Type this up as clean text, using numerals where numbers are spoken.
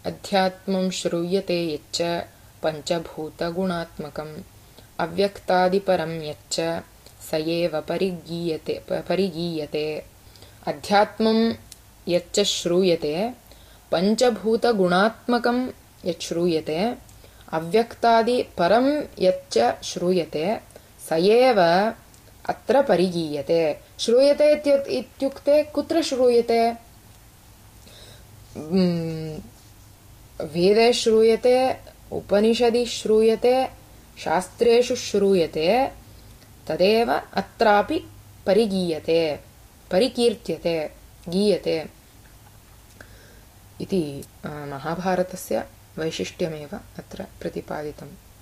अध्यात्मं श्रूयते यच्च पञ्चभूतगुणात्मकम् अव्यक्तादिपरं यच्च स एव परिगीयते अध्यात्मं यच्च श्रूयते पञ्चभूतगुणात्मकं यच् श्रूयते अव्यक्तादिपरं यच्च श्रूयते स एव अत्र परिगीयते। श्रूयते इत्युक्ते कुत्र श्रूयते? वेदे श्रूयते, उपनिषदि श्रूयते, शास्त्रेषु श्रूयते, तदेव अत्रापि परिगीयते, परिकीर्त्यते, गीयते इति महाभारतस्य वैशिष्ट्यमेव अत्र प्रतिपादितम्।